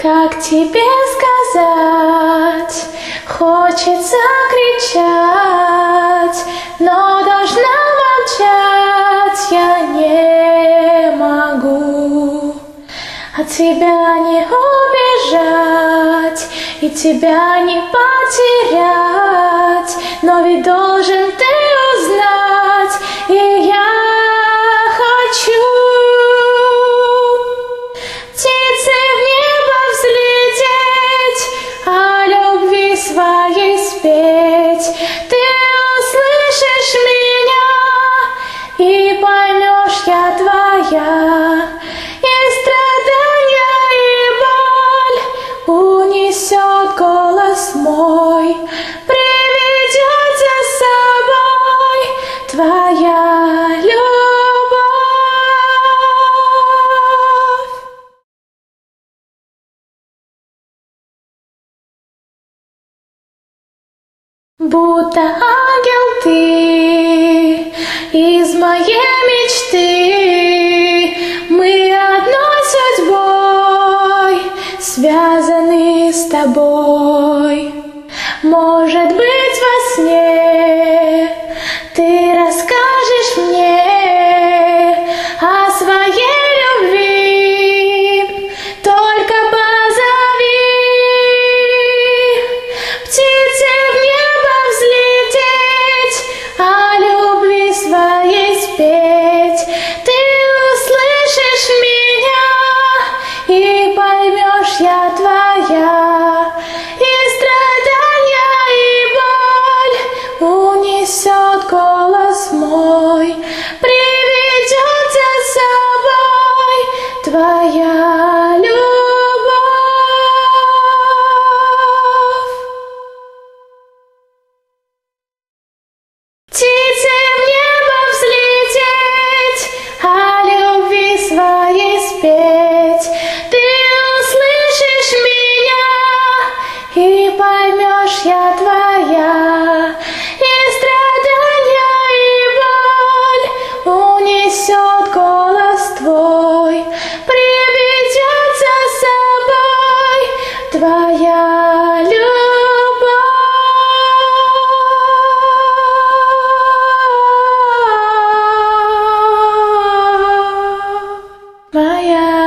Как тебе сказать, хочется кричать, но должна молчать я не могу. От тебя не убежать и тебя не потерять, но ведь должен ты узнать, и я хочу. Птицы в небо взлететь, о любви своей спеть. Ты услышишь меня и поймешь, я твоя. И страдания, и боль унесет голос мой, приведет за собой твоя любовь. Будто ангел ты из моей мечты, мы одной судьбой связаны с тобой. Может быть, во сне ты расскажешь мне о своей любви, только позови. Птицы в небо взлететь, о любви своей спеть. Ты услышишь меня и поймешь, я твоя. И страдания, и боль унесет голос мой, приведет за собой твоя любовь. Птицы в небо взлететь, о любви своей спеть. Ты услышишь меня и поймешь, я твоя. И страдания, и боль унесет голос твой, приведет за собой твоя любовь. Моя